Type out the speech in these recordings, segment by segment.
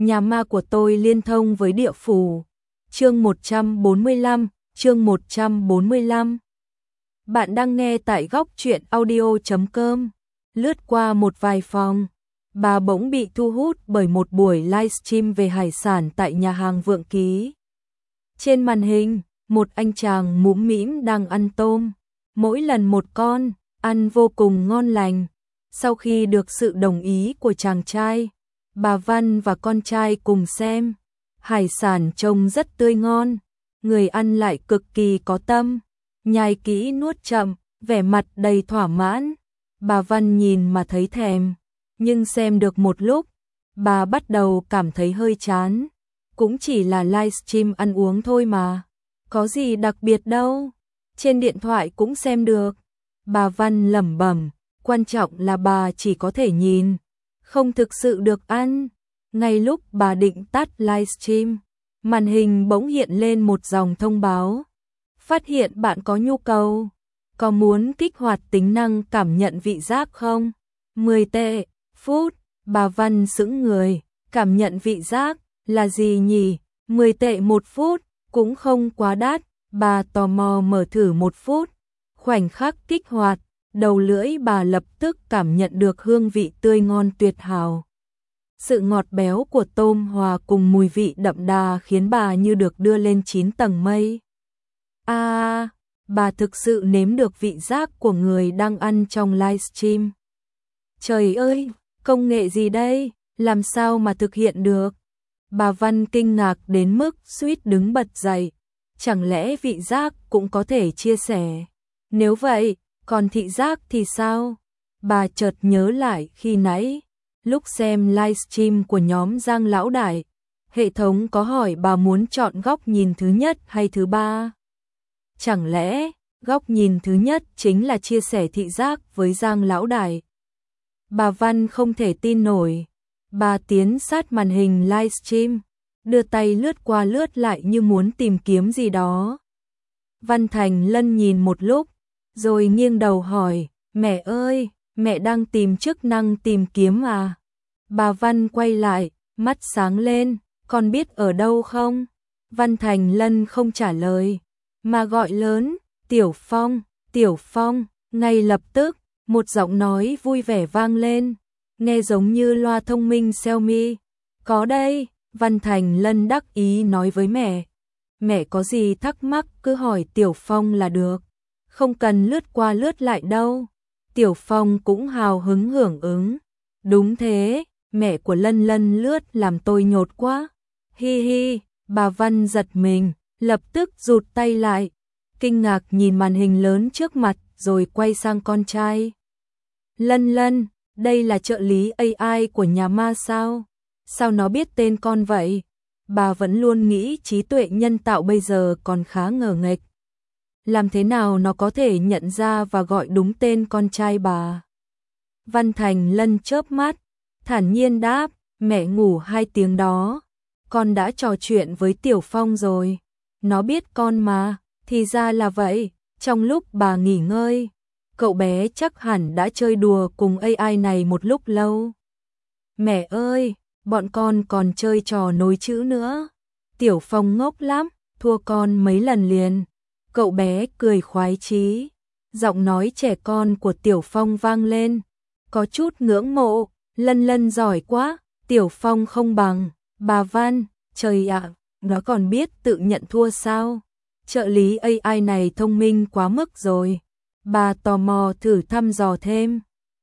Nhà ma của tôi liên thông với địa phủ. Chương 145, chương 145. Bạn đang nghe tại góc truyện audio.com. Lướt qua một vài phòng, bà bỗng bị thu hút bởi một buổi livestream về hải sản tại nhà hàng Vượng Ký. Trên màn hình, một anh chàng mũm mĩm đang ăn tôm, mỗi lần một con, ăn vô cùng ngon lành. Sau khi được sự đồng ý của chàng trai, bà Văn và con trai cùng xem. Hải sản trông rất tươi ngon, người ăn lại cực kỳ có tâm, nhai kỹ nuốt chậm, vẻ mặt đầy thỏa mãn. Bà Văn nhìn mà thấy thèm, nhưng xem được một lúc, bà bắt đầu cảm thấy hơi chán. Cũng chỉ là livestream ăn uống thôi mà, có gì đặc biệt đâu, trên điện thoại cũng xem được. Bà Văn lẩm bẩm, quan trọng là bà chỉ có thể nhìn, không thực sự được ăn. Ngay lúc bà định tắt livestream, màn hình bỗng hiện lên một dòng thông báo. Phát hiện bạn có nhu cầu, có muốn kích hoạt tính năng cảm nhận vị giác không? 10 tệ, phút. Bà Văn sững người, cảm nhận vị giác là gì nhỉ? 10 tệ một phút, cũng không quá đắt. Bà tò mò mở thử một phút. Khoảnh khắc kích hoạt, đầu lưỡi bà lập tức cảm nhận được hương vị tươi ngon tuyệt hảo. Sự ngọt béo của tôm hòa cùng mùi vị đậm đà khiến bà như được đưa lên 9 tầng mây. Bà thực sự nếm được vị giác của người đang ăn trong livestream. Trời ơi, công nghệ gì đây, làm sao mà thực hiện được? Bà Văn kinh ngạc đến mức suýt đứng bật dậy. Chẳng lẽ vị giác cũng có thể chia sẻ? Nếu vậy, còn thị giác thì sao? Bà chợt nhớ lại khi nãy, lúc xem livestream của nhóm Giang Lão Đại, hệ thống có hỏi bà muốn chọn góc nhìn thứ nhất hay thứ ba. Chẳng lẽ góc nhìn thứ nhất chính là chia sẻ thị giác với Giang Lão Đại? Bà Văn không thể tin nổi. Bà tiến sát màn hình livestream, đưa tay lướt qua lướt lại như muốn tìm kiếm gì đó. Văn Thành Lân nhìn một lúc, rồi nghiêng đầu hỏi, mẹ ơi, mẹ đang tìm chức năng tìm kiếm à? Bà Văn quay lại, mắt sáng lên, con biết ở đâu không? Văn Thành Lân không trả lời, mà gọi lớn, Tiểu Phong, Tiểu Phong. Ngay lập tức, một giọng nói vui vẻ vang lên, nghe giống như loa thông minh Xiaomi. Có đây, Văn Thành Lân đắc ý nói với mẹ. Mẹ có gì thắc mắc cứ hỏi Tiểu Phong là được, không cần lướt qua lướt lại đâu. Tiểu Phong cũng hào hứng hưởng ứng. Đúng thế, mẹ của Lân Lân lướt làm tôi nhột quá. Hi hi, bà Văn giật mình, lập tức rụt tay lại, kinh ngạc nhìn màn hình lớn trước mặt rồi quay sang con trai. Lân Lân, đây là trợ lý AI của nhà ma sao? Sao nó biết tên con vậy? Bà vẫn luôn nghĩ trí tuệ nhân tạo bây giờ còn khá ngờ nghệch. Làm thế nào nó có thể nhận ra và gọi đúng tên con trai bà? Văn Thành Lân chớp mắt, thản nhiên đáp, mẹ ngủ 2 tiếng đó. Con đã trò chuyện với Tiểu Phong rồi. Nó biết con mà, thì ra là vậy. Trong lúc bà nghỉ ngơi, cậu bé chắc hẳn đã chơi đùa cùng AI này một lúc lâu. Mẹ ơi, bọn con còn chơi trò nối chữ nữa. Tiểu Phong ngốc lắm, thua con mấy lần liền. Cậu bé cười khoái chí. Giọng nói trẻ con của Tiểu Phong vang lên, có chút ngưỡng mộ. Lân Lân giỏi quá, Tiểu Phong không bằng. Bà Văn, trời ạ, nó còn biết tự nhận thua sao? Trợ lý AI này thông minh quá mức rồi. Bà tò mò thử thăm dò thêm.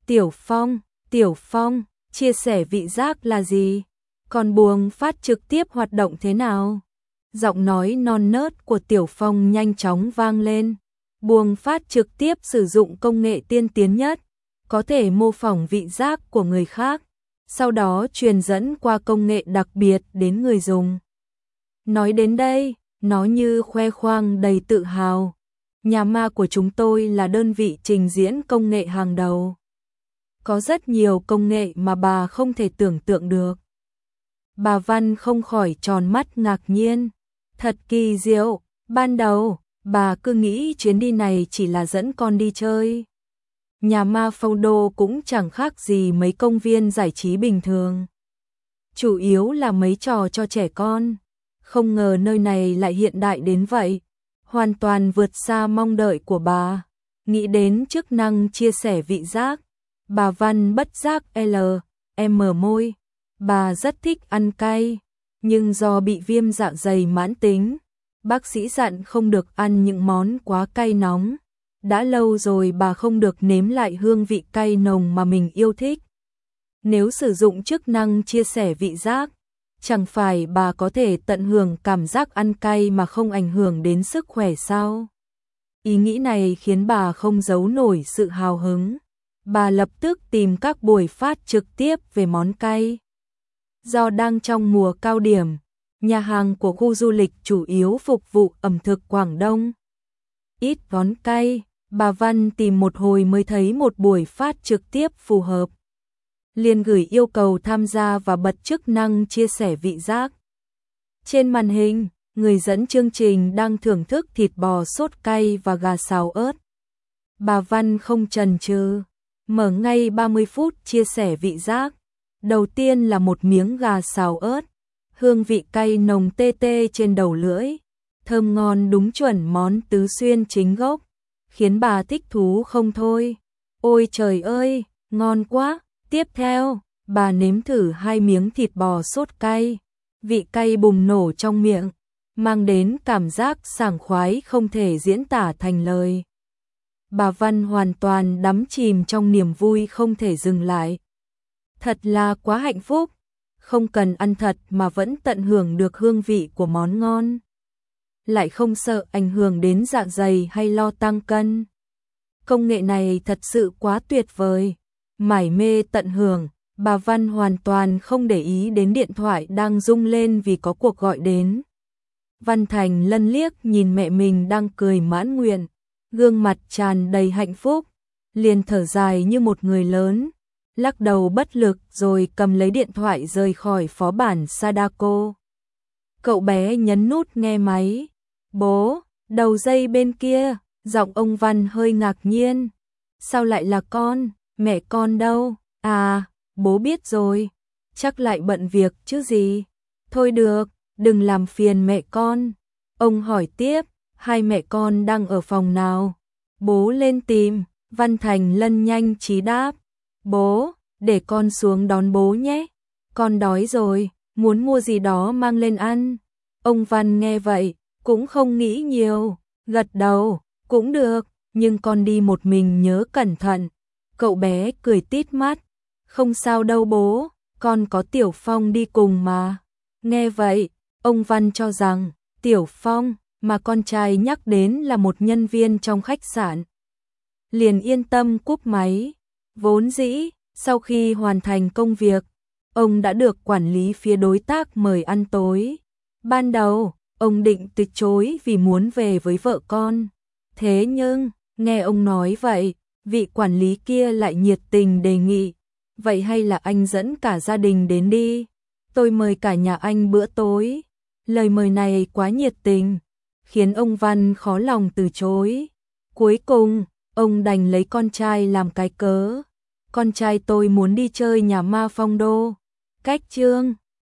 Tiểu Phong, chia sẻ vị giác là gì? Còn buồng phát trực tiếp hoạt động thế nào? Giọng nói non nớt của Tiểu Phong nhanh chóng vang lên. Buồng phát trực tiếp sử dụng công nghệ tiên tiến nhất, có thể mô phỏng vị giác của người khác, sau đó truyền dẫn qua công nghệ đặc biệt đến người dùng. Nói đến đây, nó như khoe khoang đầy tự hào. Nhà ma của chúng tôi là đơn vị trình diễn công nghệ hàng đầu. Có rất nhiều công nghệ mà bà không thể tưởng tượng được. Bà Văn không khỏi tròn mắt ngạc nhiên. Thật kỳ diệu, ban đầu, bà cứ nghĩ chuyến đi này chỉ là dẫn con đi chơi. Nhà ma Phong Đô cũng chẳng khác gì mấy công viên giải trí bình thường. chủ yếu là mấy trò cho trẻ con. Không ngờ nơi này lại hiện đại đến vậy, hoàn toàn vượt xa mong đợi của bà. Nghĩ đến chức năng chia sẻ vị giác, bà Văn bất giác mở môi. Bà rất thích ăn cay, nhưng do bị viêm dạ dày mãn tính, bác sĩ dặn không được ăn những món quá cay nóng. Đã lâu rồi bà không được nếm lại hương vị cay nồng mà mình yêu thích. Nếu sử dụng chức năng chia sẻ vị giác, chẳng phải bà có thể tận hưởng cảm giác ăn cay mà không ảnh hưởng đến sức khỏe sao? Ý nghĩ này khiến bà không giấu nổi sự hào hứng. Bà lập tức tìm các buổi phát trực tiếp về món cay. Do đang trong mùa cao điểm, nhà hàng của khu du lịch chủ yếu phục vụ ẩm thực Quảng Đông. Ít món cay, bà Văn tìm một hồi mới thấy một buổi phát trực tiếp phù hợp. Liền gửi yêu cầu tham gia và bật chức năng chia sẻ vị giác. Trên màn hình, người dẫn chương trình đang thưởng thức thịt bò sốt cay và gà xào ớt. Bà Văn không chần chừ, mở ngay 30 phút chia sẻ vị giác. Đầu tiên là một miếng gà xào ớt, hương vị cay nồng tê tê trên đầu lưỡi, thơm ngon đúng chuẩn món Tứ Xuyên chính gốc, khiến bà thích thú không thôi. Ôi trời ơi, ngon quá! Tiếp theo, bà nếm thử 2 miếng thịt bò sốt cay, vị cay bùng nổ trong miệng, mang đến cảm giác sảng khoái không thể diễn tả thành lời. Bà Văn hoàn toàn đắm chìm trong niềm vui không thể dừng lại. Thật là quá hạnh phúc, không cần ăn thật mà vẫn tận hưởng được hương vị của món ngon. Lại không sợ ảnh hưởng đến dạ dày hay lo tăng cân. Công nghệ này thật sự quá tuyệt vời. Mải mê tận hưởng, bà Văn hoàn toàn không để ý đến điện thoại đang rung lên vì có cuộc gọi đến. Văn Thành Lân liếc nhìn mẹ mình đang cười mãn nguyện, gương mặt tràn đầy hạnh phúc, liền thở dài như một người lớn, lắc đầu bất lực rồi cầm lấy điện thoại rời khỏi phó bản Sadako. Cậu bé nhấn nút nghe máy. Bố, đầu dây bên kia, giọng ông Văn hơi ngạc nhiên. Sao lại là con? Mẹ con đâu? À, bố biết rồi. Chắc lại bận việc chứ gì. Thôi được, đừng làm phiền mẹ con. Ông hỏi tiếp, hai mẹ con đang ở phòng nào? Bố lên tìm. Văn Thành Lân nhanh trí đáp. Bố, để con xuống đón bố nhé. Con đói rồi, muốn mua gì đó mang lên ăn. Ông Văn nghe vậy, cũng không nghĩ nhiều, gật đầu, cũng được, nhưng con đi một mình nhớ cẩn thận. Cậu bé cười tít mắt, không sao đâu bố, con có Tiểu Phong đi cùng mà. Nghe vậy, ông Văn cho rằng, Tiểu Phong mà con trai nhắc đến là một nhân viên trong khách sạn. Liền yên tâm cúp máy, vốn dĩ, sau khi hoàn thành công việc, ông đã được quản lý phía đối tác mời ăn tối. Ban đầu, ông định từ chối vì muốn về với vợ con. Thế nhưng, nghe ông nói vậy, vị quản lý kia lại nhiệt tình đề nghị. Vậy hay là anh dẫn cả gia đình đến đi. Tôi mời cả nhà anh bữa tối. Lời mời này quá nhiệt tình, khiến ông Văn khó lòng từ chối. Cuối cùng, ông đành lấy con trai làm cái cớ. Con trai tôi muốn đi chơi nhà ma Phong Đô. Cách chương